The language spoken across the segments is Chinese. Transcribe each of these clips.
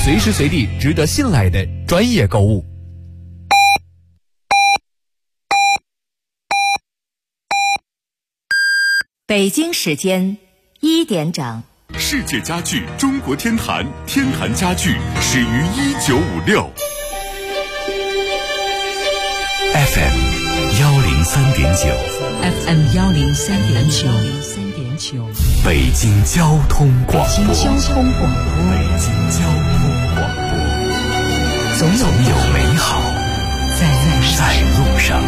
随时随地值得信赖的专业购物。 北京时间1点整。 世界家具中国天坛，天坛家具始于1956。FM 103.9 FM 103.9 北京交通广播。 北京交通广播，总有美好在路上。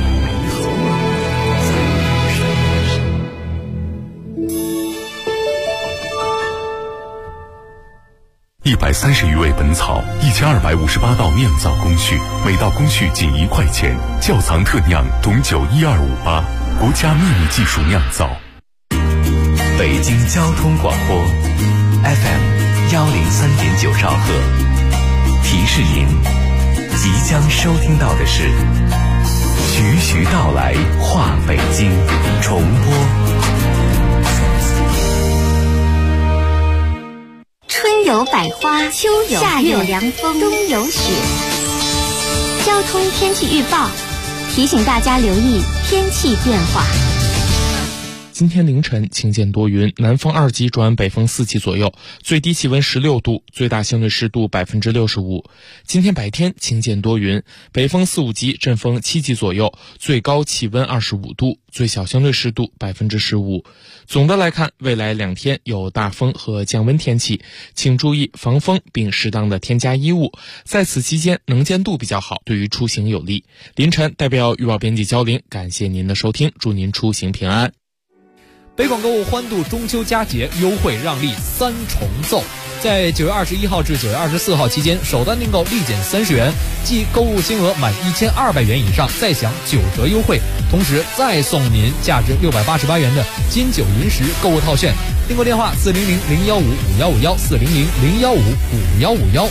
130余味本草，1258道酿造工序，每道工序仅1块钱。窖藏特酿董酒12588，国家秘密技术酿造。 北京交通广播 FM 103.9兆赫。提示您，即将收听到的是徐徐道来话北京重播。 春有百花，秋有夏有凉风，冬有雪。交通天气预报提醒大家留意天气变化。 今天凌晨晴间多云，南风2级转北风4级左右，最低气温16度，最大相对湿度65%。今天白天晴间多云，北风4、5级，阵风7级左右，最高气温25度，最小相对湿度15%。总的来看，未来2天有大风和降温天气，请注意防风并适当的添加衣物，在此期间能见度比较好，对于出行有利。凌晨代表预报编辑焦玲，感谢您的收听，祝您出行平安。 北广购物欢度中秋佳节，优惠让利3重奏。在9月21号至9月24号期间，首单订购立减30元，即购物金额满1200元以上再享9折优惠，同时再送您价值688元的金九银十购物套券。订购电话400-015-5151，400-015-5151。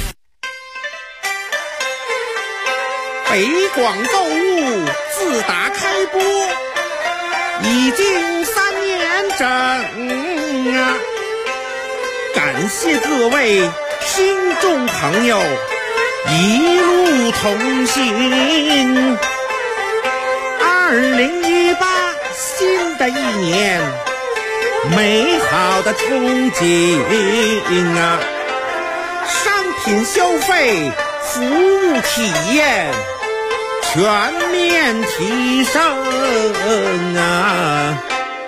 北广购物自打开播已经3年整啊！感谢各位听众朋友一路同行。2018新的一年，美好的憧憬啊！商品消费、服务体验全面提升啊！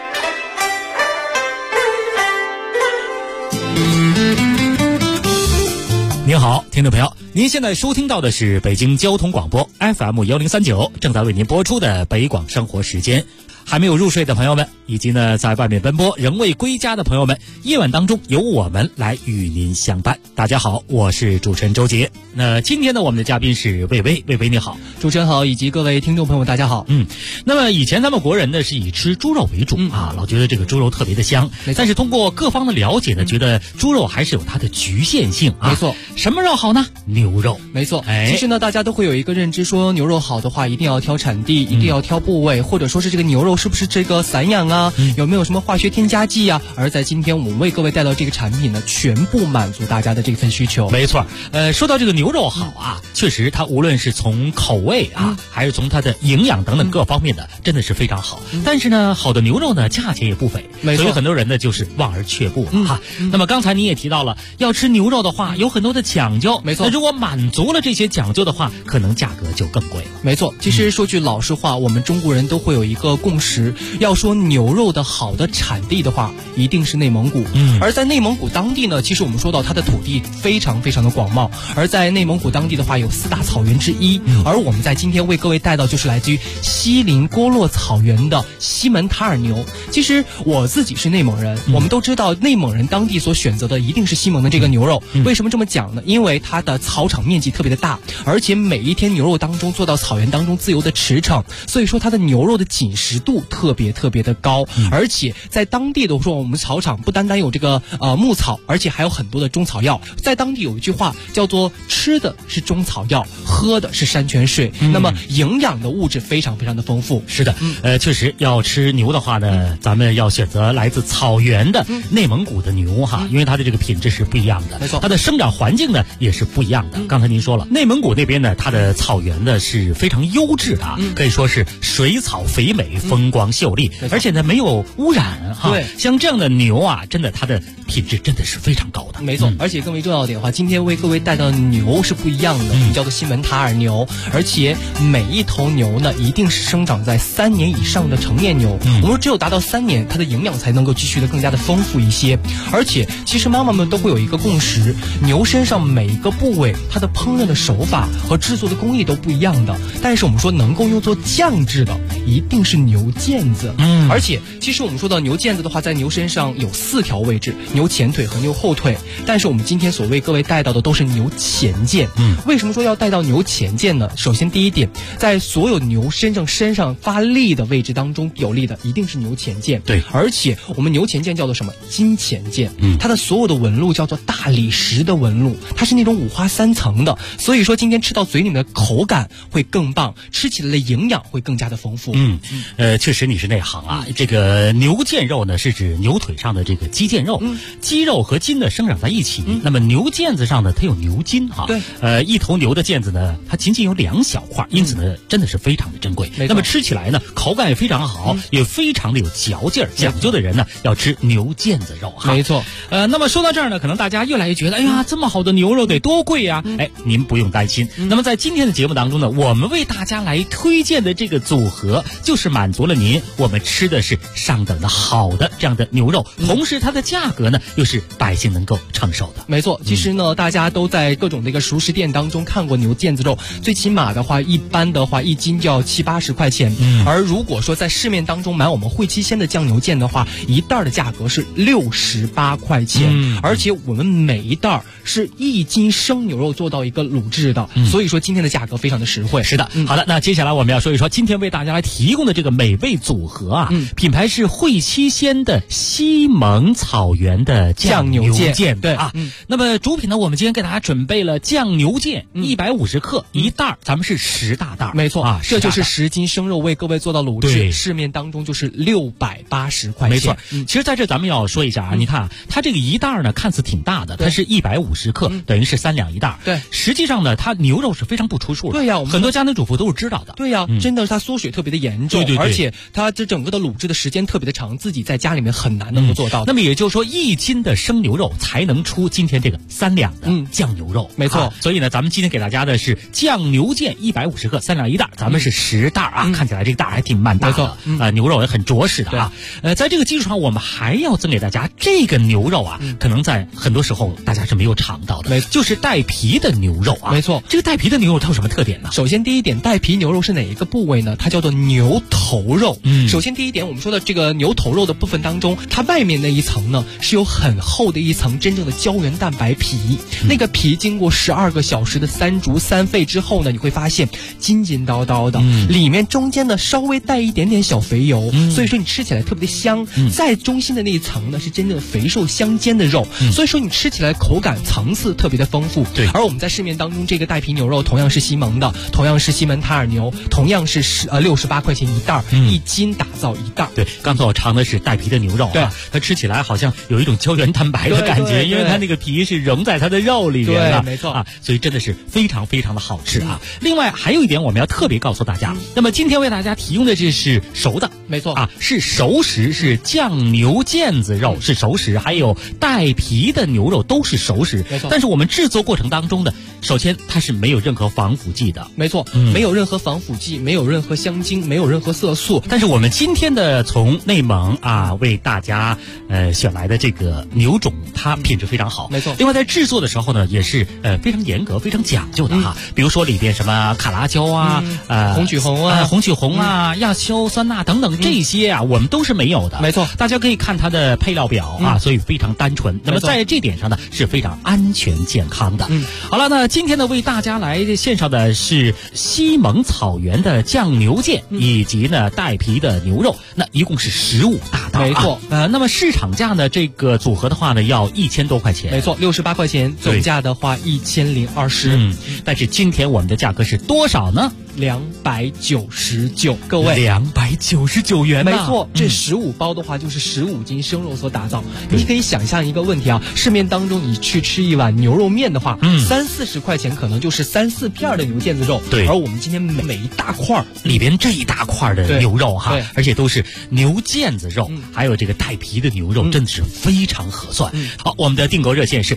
您好，听众朋友，您现在收听到的是北京交通广播 FM 1039，正在为您播出的北广生活时间。还没有入睡的朋友们，以及呢在外面奔波仍未归家的朋友们，夜晚当中由我们来与您相伴。大家好，我是主持人周杰。那今天呢，我们的嘉宾是魏巍，魏巍你好。 主持人好，以及各位听众朋友大家好。 那么以前咱们国人呢是以吃猪肉为主啊，老觉得这个猪肉特别的香。但是通过各方的了解呢，觉得猪肉还是有它的局限性啊。 没错， 什么肉好呢？牛肉。 没错，其实呢，大家都会有一个认知，说牛肉好的话，一定要挑产地，一定要挑部位，或者说是这个牛肉是不是这个散养啊，有没有什么化学添加剂啊？而在今天我们为各位带到这个产品呢，全部满足大家的这份需求。 没错，说到这个牛肉好啊，确实它无论是从口味啊，还是从它的营养等等各方面的，真的是非常好。但是呢，好的牛肉呢，价钱也不菲， 没错， 所以很多人呢就是望而却步哈。那么刚才你也提到了，要吃牛肉的话，有很多的讲究。 没错， 那如果满足了这些讲究的话，可能价格就更贵了。 没错，其实说句老实话，我们中国人都会有一个共识，要说牛肉的好的产地的话，一定是内蒙古。而在内蒙古当地呢，其实我们说到它的土地非常非常的广袤，而在内蒙古当地的话，有4大草原之一。而我们在今天为各位带到就是来自于锡林郭勒草原的西门塔尔牛。其实我自己是内蒙人，我们都知道内蒙人当地所选择的一定是西蒙的这个牛肉。为什么这么讲呢？因为它的草场面积特别的大，而且每一天牛肉当中做到草原当中自由的驰骋，所以说它的牛肉的紧实度度特别的高，而且在当地的说，我们草场不单单有这个牧草，而且还有很多的中草药。在当地有一句话叫做吃的是中草药，喝的是山泉水，那么营养的物质非常的丰富。 是的，确实要吃牛的话呢，咱们要选择来自草原的内蒙古的牛哈，因为它的这个品质是不一样的， 没错， 它的生长环境呢也是不一样的。刚才您说了，内蒙古那边呢，它的草原呢是非常优质的，可以说是水草肥美，风光秀丽，而且呢没有污染哈。 对， 像这样的牛啊，真的它的品质真的是非常高的。 没错，而且更为重要的点的话，今天为各位带到的牛是不一样的，叫做西门塔尔牛，而且每一头牛呢一定是生长在3年以上的成年牛。我们说只有达到3年，它的营养才能够继续的更加的丰富一些。而且其实妈妈们都会有一个共识，牛身上每一个部位它的烹饪的手法和制作的工艺都不一样的，但是我们说能够用作酱制的一定是牛腱子。而且其实我们说到牛腱子的话，在牛身上有4条位置，牛前腿和牛后腿，但是我们今天所为各位带到的都是牛前腱。为什么说要带到牛前腱呢？首先第一点，在所有牛身上发力的位置当中，有力的一定是牛前腱。 对， 而且我们牛前腱叫做什么？金前腱。它的所有的纹路叫做大理石的纹路，它是那种5花3层的，所以说今天吃到嘴里面的口感会更棒，吃起来的营养会更加的丰富。 确实你是内行啊。这个牛腱肉呢是指牛腿上的这个肌腱肉，肌肉和筋呢生长在一起，那么牛腱子上呢它有牛筋哈。 对， 一头牛的腱子呢它仅仅有2小块，因此呢真的是非常的珍贵。那么吃起来呢口感也非常好，也非常的有嚼劲儿。讲究的人呢要吃牛腱子肉哈。 没错。 那么说到这儿呢，可能大家越来越觉得，哎呀，这么好的牛肉得多贵呀！您不用担心。那么在今天的节目当中呢，我们为大家来推荐的这个组合，就是满足了您我们吃的是上等的好的这样的牛肉，同时它的价格呢又是百姓能够承受的。 没错，其实呢，大家都在各种的一个熟食店当中看过牛腱子肉，最起码的话，一般的话1斤就要70-80块钱。而如果说在市面当中买我们汇七鲜的酱牛腱的话，一袋的价格是68块钱，而且我们每一袋是1斤生牛肉做到一个卤制的，所以说今天的价格非常的实惠。 是的，好的，那接下来我们要说一说今天为大家来提供的这个美味组合啊，品牌是汇七鲜的西蒙草原的酱牛腱。 对啊，那么主品呢，我们今天给大家准备了酱牛腱150克一袋，咱们是10大袋。 没错啊， 这就是10斤生肉为各位做到卤制，市面当中就是680块钱。 没错，其实在这咱们要说一下啊，你看啊，它这个一袋呢看似挺大的，它是150克，等于是3两一袋。 对， 实际上呢，它牛肉是非常不出数的。 对呀， 很多家庭主妇都是知道的。 对呀，真的是它缩水特别的严重， 对， 而且它这整个的卤制的时间特别的长，自己在家里面很难能够做到的。 那么也就是说，1斤的生牛肉才能出今天这个3两的酱牛肉。 没错， 所以呢，咱们今天给大家的是酱牛腱150克，3两一袋，咱们是10袋啊，看起来这个袋还挺蛮大的啊，牛肉也很着实的啊。在这个基础上，我们还要赠给大家这个牛肉啊，可能在很多时候大家是没有尝到的，就是带皮的牛肉啊。 没错， 这个带皮的牛肉它有什么特点呢？ 首先第一点，带皮牛肉是哪一个部位呢？它叫做牛头肉。首先第一点，我们说的这个牛头肉的部分当中，它外面那一层呢是有很厚的一层真正的胶原蛋白皮，那个皮经过12个小时的3煮3沸之后呢，你会发现筋筋道道的，里面中间呢稍微带一点点小肥油，所以说你吃起来特别的香。在中心的那一层呢是真正的肥瘦相间的肉，所以说你吃起来口感层次特别的丰富。 对， 而我们在市面当中这个带皮牛肉同样是西蒙的，同样是西门塔尔牛，同样是68块钱一袋，1斤打造一袋。 对，刚才我尝的是带皮的牛肉啊，它吃起来好像有一种胶原蛋白的感觉，因为它那个皮是融在它的肉里面了。 对，没错啊，所以真的是非常非常的好吃啊。另外还有一点我们要特别告诉大家，那么今天为大家提供的这是熟的， 没错啊，是熟食，是酱牛腱子肉是熟食，还有带皮的牛肉都是熟食。 没错， 但是我们制作过程当中呢，首先它是没有任何防腐剂的。 没错，没有任何防腐剂，没有任何香精，没有任何色素。 但是我们今天的从内蒙啊为大家选来的这个牛种，它品质非常好。 没错。 另外在制作的时候呢，也是非常严格、非常讲究的哈。比如说里边什么卡拉椒啊、 红曲红啊、 红曲红啊、亚硝酸钠等等这些啊，我们都是没有的。 没错， 大家可以看它的配料表啊，所以非常单纯。那么在这点上呢，是非常安全健康的。好了，那今天呢，为大家来献上的是西蒙草原的酱牛腱，以及呢带皮的牛肉，那一共是15大袋。 没错， 那么市场价呢，这个组合的话呢，要1000多块钱。 没错，68块钱，总价的话1020。 但是今天我们的价格是多少呢 ？299，各位 ，299元。 没错，这15包的话就是15斤生肉所打造。你可以想象一个问题啊，市面当中你去吃一碗牛肉面的话，30-40块钱可能就是3-4片的牛腱子肉。 对， 而我们今天每一大块里边这一大块的牛肉哈，而且都是牛腱子肉，还有这个带皮的牛肉，真的是非常合算。好，我们的订购热线是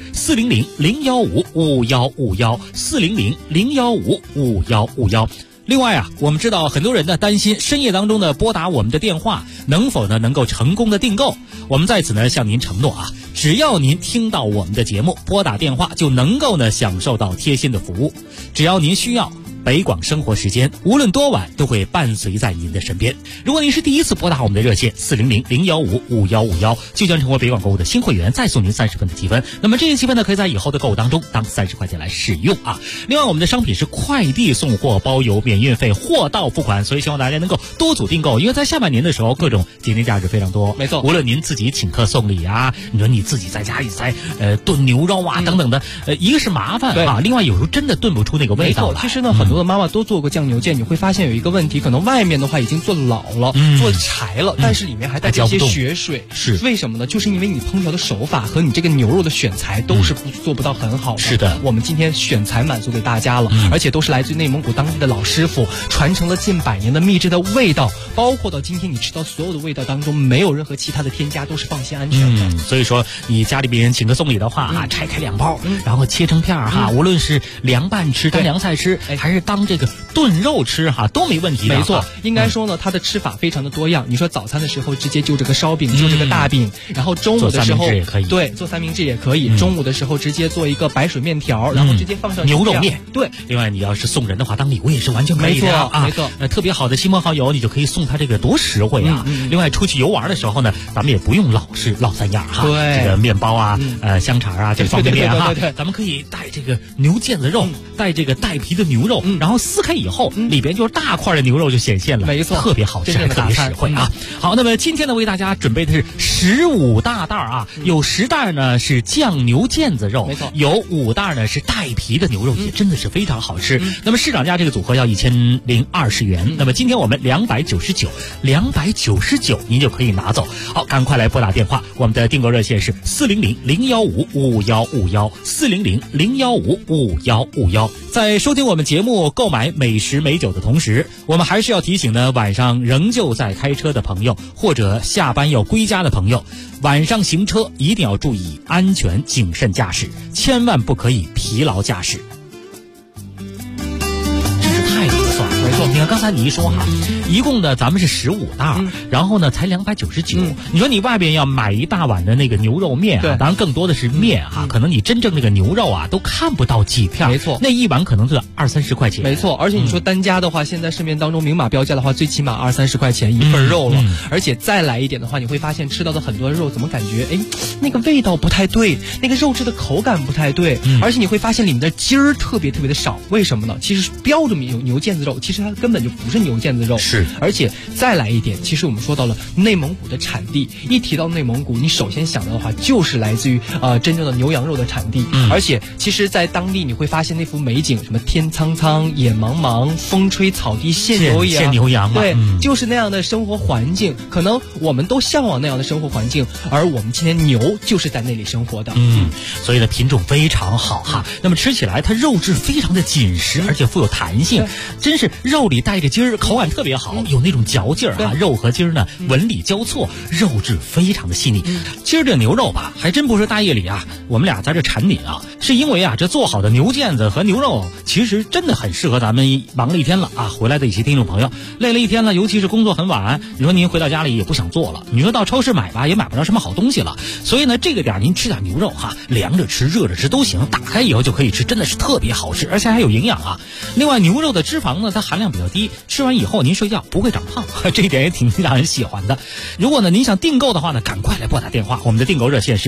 400-015-5151，400-015-5151。另外啊，我们知道很多人呢担心深夜当中呢拨打我们的电话能否呢能够成功的订购。我们在此呢向您承诺啊，只要您听到我们的节目，拨打电话就能够呢享受到贴心的服务。只要您需要，北广生活时间无论多晚都会伴随在您的身边。如果您是第一次拨打我们的热线400-015-5151，就将成为北广购物的新会员，再送您30分的积分。那么这些积分呢，可以在以后的购物当中当30块钱来使用啊。另外，我们的商品是快递送货，包邮免运费，货到付款，所以希望大家能够多组订购，因为在下半年的时候，各种节点价值非常多。 没错， 无论您自己请客送礼啊，你说你自己在家里在炖牛肉啊等等的，一个是麻烦啊，另外有时候真的炖不出那个味道来。 其实呢，很多的妈妈都做过酱牛腱，你会发现有一个问题，可能外面的话已经做老了，做柴了，但是里面还带着一些血水。 是为什么呢？就是因为你烹调的手法和你这个牛肉的选材都是做不到很好的。 是的， 我们今天选材满足给大家了，而且都是来自于内蒙古当地的老师傅，传承了近100年的秘制的味道，包括到今天你吃到所有的味道当中，没有任何其他的添加，都是放心安全的。 所以说，你家里边人请客送礼的话啊，拆开2包，然后切成片哈，无论是凉拌吃、当凉菜吃，还是当这个炖肉吃哈，都没问题的。 没错，应该说呢，它的吃法非常的多样。你说早餐的时候直接就这个烧饼，就这个大饼，然后中午的时候对，做三明治也可以。中午的时候直接做一个白水面条，然后直接放上牛肉面。 对， 另外你要是送人的话，当礼物也是完全可以的啊。 没错， 特别好的亲朋好友，你就可以送他这个多实惠啊。另外出去游玩的时候呢，咱们也不用老3样哈，这个面包啊，香肠啊，这方便面哈，咱们可以带这个牛腱子肉，带这个带皮的牛肉，然后撕开以后，里边就是大块的牛肉就显现了， 没错， 特别好吃，还特别实惠啊。好，那么今天呢，为大家准备的是15大袋啊，有10袋呢是酱牛腱子肉， 没错， 有5袋呢是带皮的牛肉，也真的是非常好吃。那么市场价这个组合要1020元，那么今天我们299，您就可以拿走。好，赶快来拨打电话，我们的订购热线是400-015-5151，400-015-5151。在收听我们节目、购买美食美酒的同时，我们还是要提醒呢，晚上仍旧在开车的朋友，或者下班要归家的朋友，晚上行车一定要注意安全，谨慎驾驶，千万不可以疲劳驾驶。真是太合算了。没错，你看刚才你一说哈，一共呢咱们是15袋，然后呢才299。你说你外边要买一大碗的那个牛肉面啊，当然更多的是面啊，可能你真正那个牛肉啊都看不到几片。 没错， 那一碗可能是20-30块钱。 没错，而且你说单价的话，现在市面当中明码标价的话，最起码20-30块钱一份肉了。而且再来一点的话，你会发现吃到的很多肉怎么感觉那个味道不太对，那个肉质的口感不太对，而且你会发现里面的筋儿特别的少。为什么呢？其实标着牛腱子肉，其实它根本就不是牛腱子肉。 是， 而且再来一点，其实我们说到了内蒙古的产地，一提到内蒙古，你首先想到的话就是来自于真正的牛羊肉的产地。而且其实在当地你会发现那幅美景，什么天苍苍野茫茫，风吹草低见牛羊，对，就是那样的生活环境。可能我们都向往那样的生活环境，而我们今天牛就是在那里生活的。 所以呢品种非常好哈。那么吃起来它肉质非常的紧实，而且富有弹性，真是肉里带着筋儿，口感特别好，有那种嚼劲儿啊。肉和筋儿呢纹理交错，肉质非常的细腻。今儿这牛肉吧，还真不是大夜里啊我们俩在这馋你啊，是因为啊这做好的牛腱子和牛肉其实真的很适合咱们忙了一天了啊，回来的一些听众朋友累了一天了，尤其是工作很晚，你说您回到家里也不想做了，你说到超市买吧也买不着什么好东西了，所以呢这个点您吃点牛肉哈，凉着吃热着吃都行，打开以后就可以吃，真的是特别好吃，而且还有营养啊。另外牛肉的脂肪呢它含量量比较低，吃完以后您睡觉不会长胖，这一点也挺让人喜欢的。如果呢您想订购的话呢，赶快来拨打电话，我们的订购热线是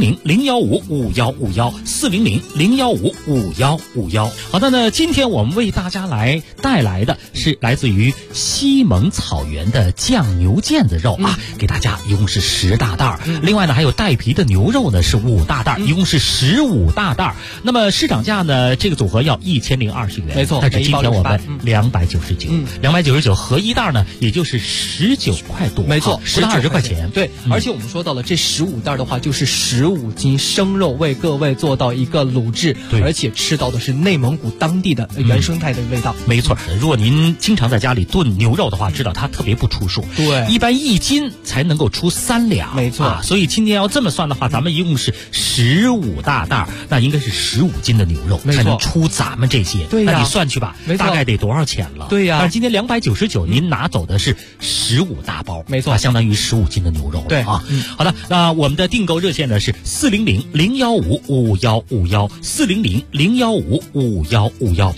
400-015-5151，400-015-5151。好的呢，今天我们为大家来带来的是来自于西蒙草原的酱牛腱子肉啊，给大家一共是10大袋，另外呢还有带皮的牛肉呢是5大袋，一共是15大袋。那么市场价呢，这个组合要1020元， 没错， 但是今天我们299，299合一袋呢也就是19块多， 没错， 不到20块钱。 对，而且我们说到了这15袋的话，就是15斤生肉，为各位做到一个卤制，而且吃到的是内蒙古当地的原生态的味道。 没错，如果您经常在家里炖牛肉的话，知道它特别不出数， 对， 一般1斤才能够出3两， 没错所以今天要这么算的话，咱们一共是15大袋，那应该是15斤的牛肉才能出咱们这些。 对呀， 那你算去吧，大概得多少钱了？ 对呀， 但是今天299，您拿走的是15大包， 没错， 相当于15斤的牛肉。 对啊，好的，那我们的订购热线呢是400-015-5151，400-015-5151。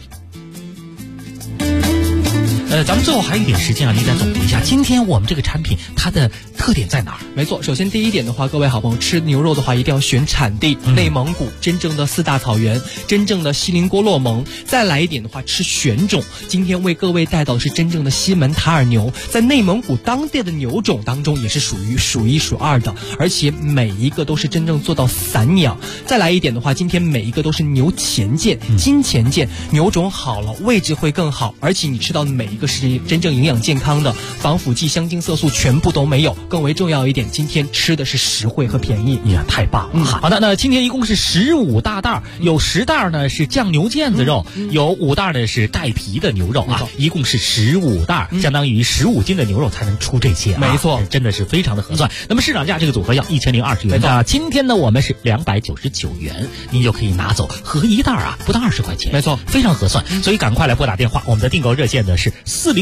咱们最后还有一点时间啊，您再总结一下，今天我们这个产品它的特点在哪儿？ 没错，首先第一点的话，各位好朋友吃牛肉的话，一定要选产地，内蒙古真正的4大草原，真正的锡林郭勒盟。再来一点的话，吃选种，今天为各位带到的是真正的西门塔尔牛，在内蒙古当地的牛种当中也是属于数1数2的，而且每一个都是真正做到散养。再来一点的话，今天每一个都是牛前腱、金前腱，牛种好了，位置会更好，而且你吃到的每一个是真正营养健康的，防腐剂、香精、色素全部都没有。更为重要一点，今天吃的是实惠和便宜， 呀，太棒了！好的，那今天一共是15大袋，有10袋呢是酱牛腱子肉，有5袋呢是带皮的牛肉啊，一共是15袋，相当于15斤的牛肉才能出这些， 没错， 真的是非常的合算。那么市场价这个组合要1020元，那今天呢我们是299元，您就可以拿走，合一袋啊不到20块钱， 没错， 非常合算。所以赶快来拨打电话，我们的订购热线呢是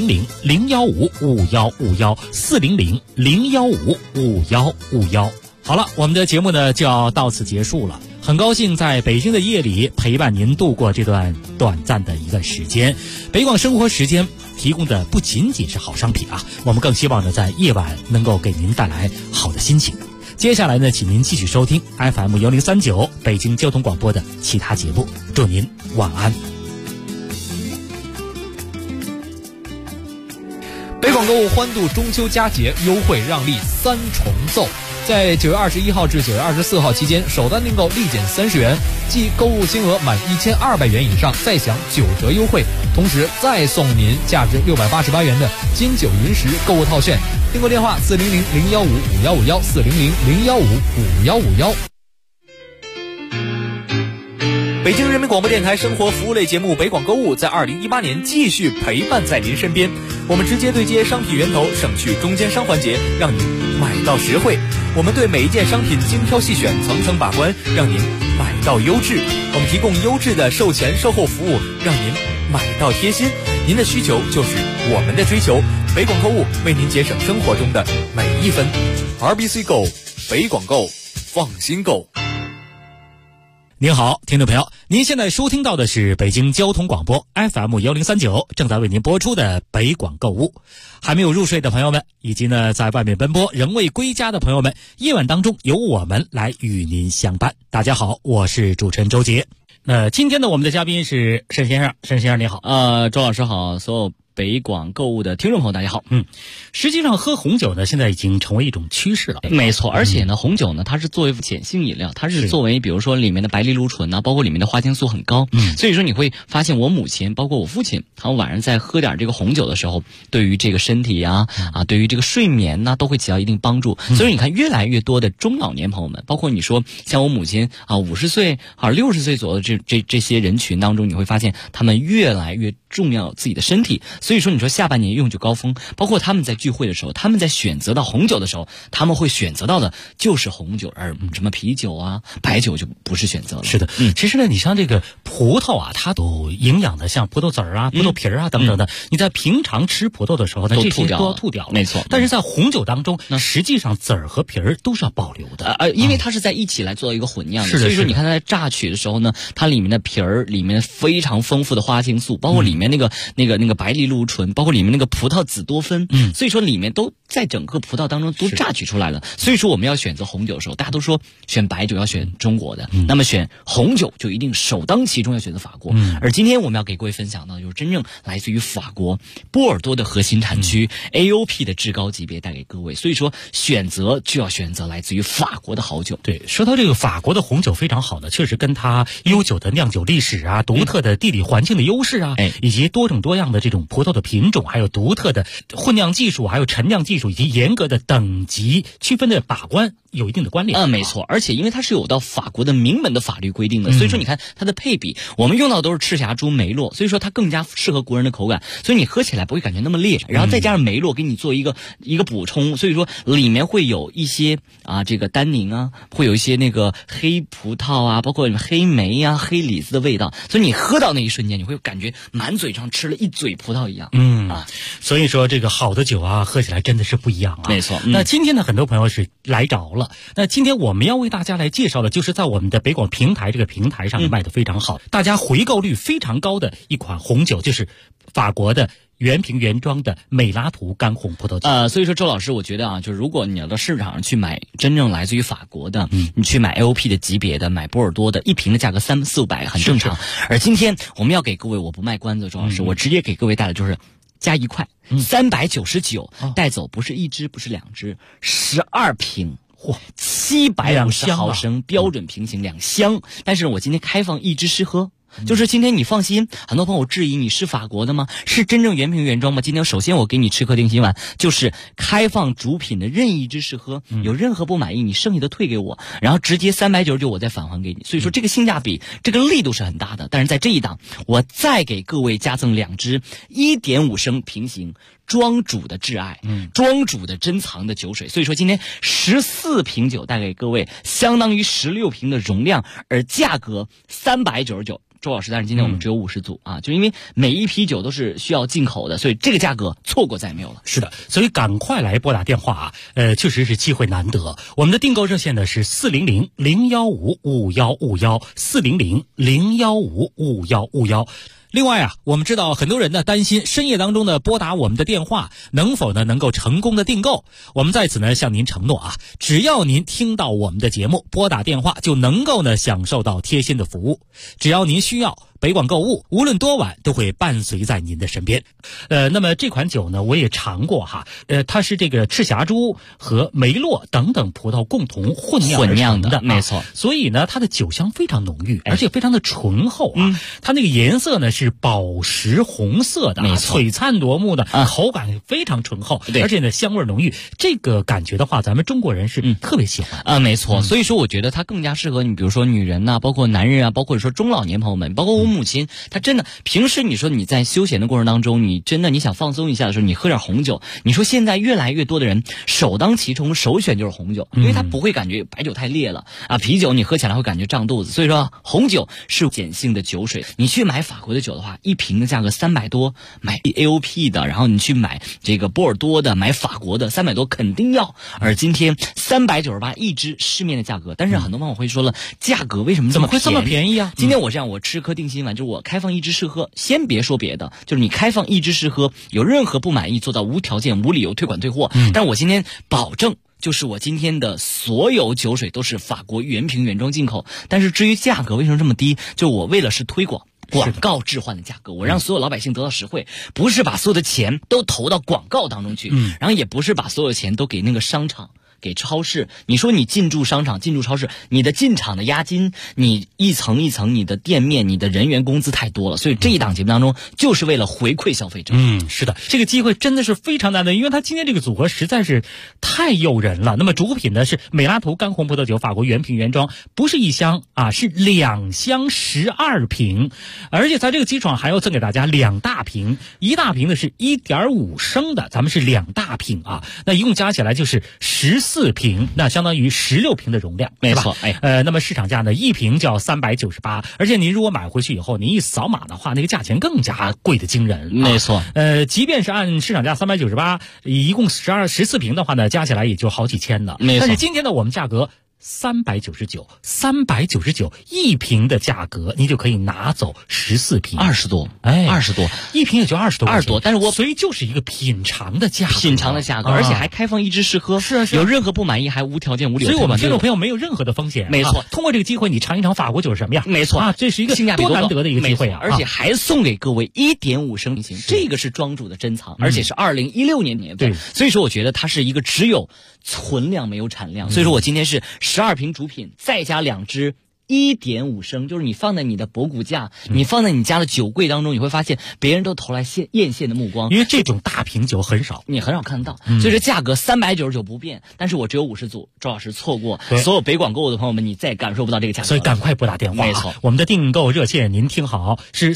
400-015-5151，400-015-5151。好了，我们的节目呢就要到此结束了。很高兴在北京的夜里陪伴您度过这段短暂的一段时间。北广生活时间提供的不仅仅是好商品啊，我们更希望呢在夜晚能够给您带来好的心情。接下来呢，请您继续收听 FM 1039北京交通广播的其他节目。祝您晚安。 北广购物欢度中秋佳节优惠让利3重奏，在9月21号至9月24号期间，首单订购立减30元，即购物金额满1200元以上再享9折优惠，同时再送您价值688元的金九银十购物套券。订购电话400-015-5151，400-015-5151。北京人民广播电台生活服务类节目北广购物在2018年继续陪伴在您身边，我们直接对接商品源头，省去中间商环节，让您买到实惠。我们对每一件商品精挑细选，层层把关，让您买到优质。我们提供优质的售前售后服务，让您买到贴心。您的需求就是我们的追求，北广购物为您节省生活中的每一分。RBC Go， 北广购，放心购。 您好，听众朋友，您现在收听到的是北京交通广播 FM 1039，正在为您播出的北广购物。还没有入睡的朋友们，以及呢在外面奔波仍未归家的朋友们，夜晚当中由我们来与您相伴。大家好，我是主持人周杰。今天呢我们的嘉宾是沈先生，沈先生你好。 周老师好，所有北广购物的听众朋友大家好。 实际上喝红酒呢现在已经成为一种趋势了。 没错，而且呢红酒呢它是作为碱性饮料，它是作为比如说里面的白藜芦醇啊，包括里面的花青素很高，所以说你会发现我母亲包括我父亲他们晚上在喝点这个红酒的时候，对于这个身体对于这个睡眠都会起到一定帮助。所以你看越来越多的中老年朋友们，包括你说像我母亲50岁60岁左右的这些人群当中，你会发现他们越来越重要自己的身体。所以说你说下半年用酒高峰，包括他们在聚会的时候，他们在选择到红酒的时候，他们会选择到的就是红酒，而什么啤酒白酒就不是选择了。 是的，其实呢你像这个葡萄它都营养的，像葡萄籽葡萄皮等等的，你在平常吃葡萄的时候呢，这些都要吐掉了。 没错， 但是在红酒当中，实际上籽和皮都是要保留的， 因为它是在一起来做一个混酿的。 是的， 所以说你看它在榨取的时候呢，它里面的皮里面非常丰富的花青素，包括里面那个白藜芦醇，包括里面那个葡萄紫多酚，所以说里面都在整个葡萄当中都榨取出来了。所以说我们要选择红酒的时候，大家都说选白酒要选中国的，那么选红酒就一定首当其冲要选择法国。而今天我们要给各位分享到，就是真正来自于法国波尔多的核心产区 AOP 的至高级别带给各位。所以说选择就要选择来自于法国的好酒。 对，说到这个法国的红酒非常好的，确实跟它悠久的酿酒历史啊、独特的地理环境的优势啊，以及多种多样的这种葡萄的品种，还有独特的混酿技术，还有陈酿技术，以及严格的等级区分的把关有一定的关联。 没错，而且因为它是有到法国的明文的法律规定的，所以说你看它的配比，我们用到的都是赤霞珠、梅洛，所以说它更加适合国人的口感，所以你喝起来不会感觉那么烈，然后再加上梅洛给你做一个补充，所以说里面会有一些这个单宁啊，会有一些那个黑葡萄啊，包括黑莓啊、黑李子的味道，所以你喝到那一瞬间，你会感觉满嘴上吃了一嘴葡萄一样。 所以说这个好的酒啊，喝起来真的是不一样啊。 没错。 那今天呢，很多朋友是来着了。那今天我们要为大家来介绍的，就是在我们的北广平台这个平台上卖的非常好，大家回购率非常高的一款红酒，就是法国的原瓶原装的美拉图干红葡萄酒。 所以说周老师，我觉得就是如果你要到市场上去买真正来自于法国的，你去买 AOP 的级别的，买波尔多的，一瓶的价格300-400很正常。而今天我们要给各位，我不卖关子，周老师，我直接给各位带的就是加1块，399，带走不是1支，不是2支，12瓶。750毫升标准瓶型2箱，但是我今天开放1支试喝。就是今天你放心，很多朋友质疑你是法国的吗？是真正原瓶原装吗？今天首先我给你吃颗定心丸，就是开放主品的任意之试喝，有任何不满意你剩下的退给我，然后直接399我再返还给你。所以说这个性价比，这个力度是很大的。但是在这一档，我再给各位加赠2支1.5升瓶型庄主的挚爱，庄主的珍藏的酒水。所以说今天14瓶酒带给各位，相当于16瓶的容量，而价格399。周老师，但是今天我们只有50组就因为每一批酒都是需要进口的，所以这个价格错过再没有了。 是的，所以赶快来拨打电话确实是机会难得。我们的订购热线呢是400-015-5151，400-015-5151。 另外我们知道很多人呢担心深夜当中呢拨打我们的电话能否呢能够成功的订购。我们在此呢向您承诺只要您听到我们的节目，拨打电话就能够呢享受到贴心的服务。只要您需要，北广购物无论多晚都会伴随在您的身边。那么这款酒呢我也尝过它是这个赤霞珠和梅洛等等葡萄共同混酿的， 没错。 所以呢它的酒香非常浓郁，而且非常的醇厚它那个颜色呢是宝石红色的，璀璨夺目的，口感非常醇厚，而且呢香味浓郁。这个感觉的话，咱们中国人是特别喜欢没错。所以说我觉得它更加适合你，比如说女人包括男人包括说中老年朋友们，包括我母亲，她真的平时你说你在休闲的过程当中，你真的你想放松一下的时候，你喝点红酒。你说现在越来越多的人首当其冲首选就是红酒，因为它不会感觉白酒太烈了啤酒你喝起来会感觉胀肚子，所以说红酒是碱性的酒水。你去买法国的酒的话，一瓶的价格300多，买 AOP 的，然后你去买这个波尔多的，买法国的300多肯定要。而今天398一支市面的价格，但是很多朋友会说了，价格为什么怎么会这么便宜今天我这样，我吃颗定心丸，就是我开放1支试喝，先别说别的，就是你开放1支试喝，有任何不满意做到无条件无理由退款退货。但我今天保证，就是我今天的所有酒水都是法国原瓶原装进口。但是至于价格为什么这么低，就我为了是推广广告置换的价格，我让所有老百姓得到实惠，不是把所有的钱都投到广告当中去，然后也不是把所有钱都给那个商场给超市。你说你进驻商场进驻超市，你的进场的押金，你一层一层你的店面你的人员工资太多了，所以这一档节目当中就是为了回馈消费者。 是的，这个机会真的是非常难得，因为它今天这个组合实在是太诱人了。那么主品呢是美拉图干红葡萄酒，法国原瓶原装，不是1箱是2箱12瓶，而且在这个基础上还要赠给大家2大瓶，一大瓶的是1.5升的，咱们是2大瓶那一共加起来就是14瓶，那相当于16瓶的容量， 没错。 那么市场价呢，一瓶就要398，而且您如果买回去以后，您一扫码的话，那个价钱更加贵的惊人。 没错。 即便是按市场价398，一共14瓶的话呢，加起来也就好几千呢。 没错。 但是今天呢，我们价格 399一瓶的价格，你就可以拿走14瓶 ，20多， 哎 ，20多， 一瓶也就20多块钱，20多， 但是所以就是一个品尝的价格， 而且还开放一支试喝， 是， 有任何不满意还无条件无理由退换。 所以我们听众朋友没有任何的风险， 没错。 通过这个机会，你尝一尝法国酒是什么样， 没错这是一个性价比多难得的一个机会啊！ 而且还送给各位1.5升型，这个是庄主的珍藏，而且是2016年年份，所以说我觉得它是一个只有存量没有产量，所以说我今天是12瓶主品，再加2支1.5升，就是你放在你的博古架，你放在你家的酒柜当中，你会发现别人都投来艳羡的目光， 因为这种大瓶酒很少， 你很少看到，所以说价格399不变，但是我只有50组，周老师错过所有北广购物的朋友们，你再感受不到这个价格， 所以赶快拨打电话， 没错， 我们的订购热线您听好，是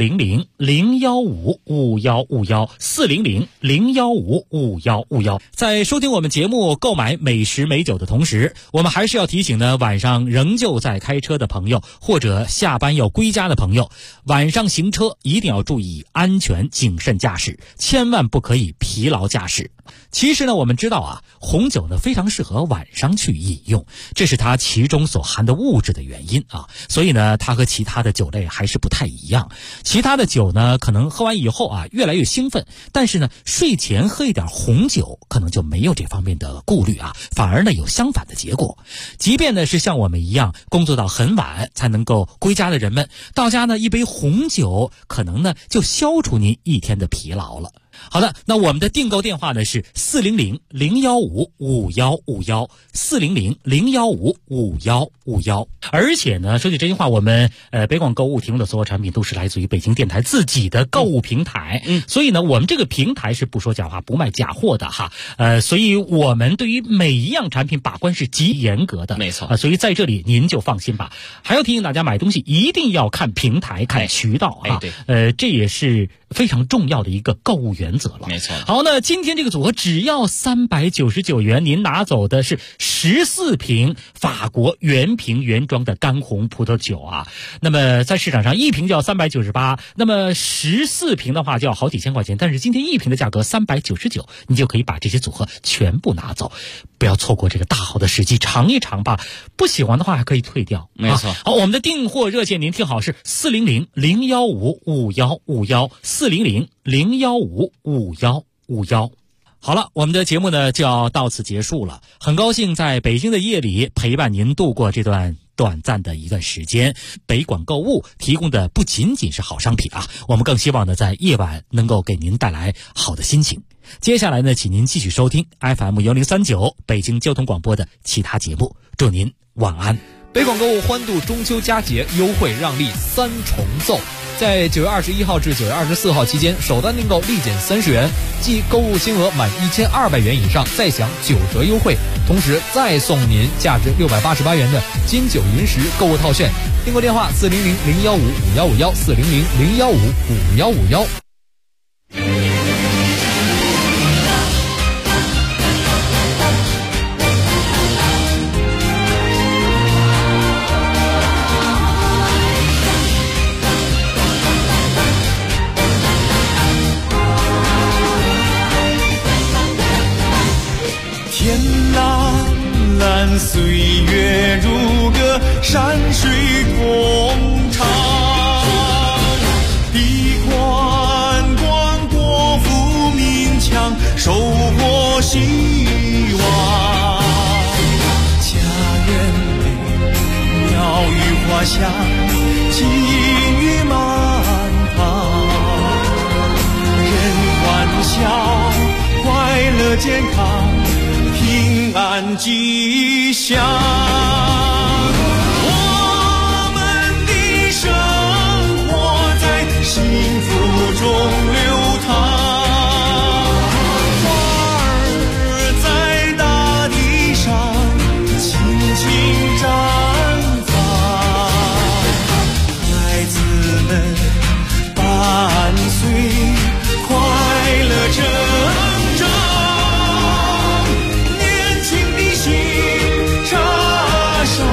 400-015-5151，400-015-5151。在收听我们节目、购买美食美酒的同时，我们还是要提醒呢，晚上仍旧在开车的朋友，或者下班要归家的朋友，晚上行车一定要注意安全，谨慎驾驶，千万不可以疲劳驾驶。其实呢，我们知道啊，红酒呢非常适合晚上去饮用，这是它其中所含的物质的原因啊。所以呢，它和其他的酒类还是不太一样。其他的酒呢，可能喝完以后啊，越来越兴奋，但是呢，睡前喝一点红酒，可能就没有这方面的顾虑啊，反而呢有相反的结果。即便呢是像我们一样工作到很晚才能够归家的人们，到家呢一杯红酒，可能呢就消除您一天的疲劳了。好的，那我们的订购电话呢是400-015-5151，400-015-5151。而且呢，说句真心话，我们北广购物提供的所有产品都是来自于北京电台自己的购物平台，所以呢，我们这个平台是不说假话、不卖假货的哈。所以我们对于每一样产品把关是极严格的， 没错。 所以在这里您就放心吧。还要提醒大家，买东西一定要看平台、看渠道啊。 对， 这也是非常重要的一个购物原则了。 没错。 好，那今天这个组合只要399元，您拿走的是14瓶法国原瓶原装的干红葡萄酒啊。那么在市场上一瓶就要398，那么14瓶的话就要好几千块钱，但是今天一瓶的价格399，你就可以把这些组合全部拿走，不要错过这个大好的时机，尝一尝吧。不喜欢的话还可以退掉， 没错。 好，我们的订货热线您听好，是400-015-5151，400-015-5151。好了，我们的节目呢就要到此结束了。很高兴在北京的夜里陪伴您度过这段短暂的一段时间。北广购物提供的不仅仅是好商品啊，我们更希望呢在夜晚能够给您带来好的心情。接下来呢，请您继续收听 FM1039 北京交通广播的其他节目。祝您晚安。 北广购物欢度中秋佳节优惠让利3重奏，在9月21号至9月24号期间，首单订购立减30元，即购物金额满1200元以上再享9折优惠，同时再送您价值688元的金九银十购物套券。订购电话400-015-5151，400-015-5151。 天蓝蓝，岁月如歌，山水同唱。地宽广，国富民强，收获希望。家园美，鸟语花香，金玉满堂。人欢笑，快乐健康，平安吉祥。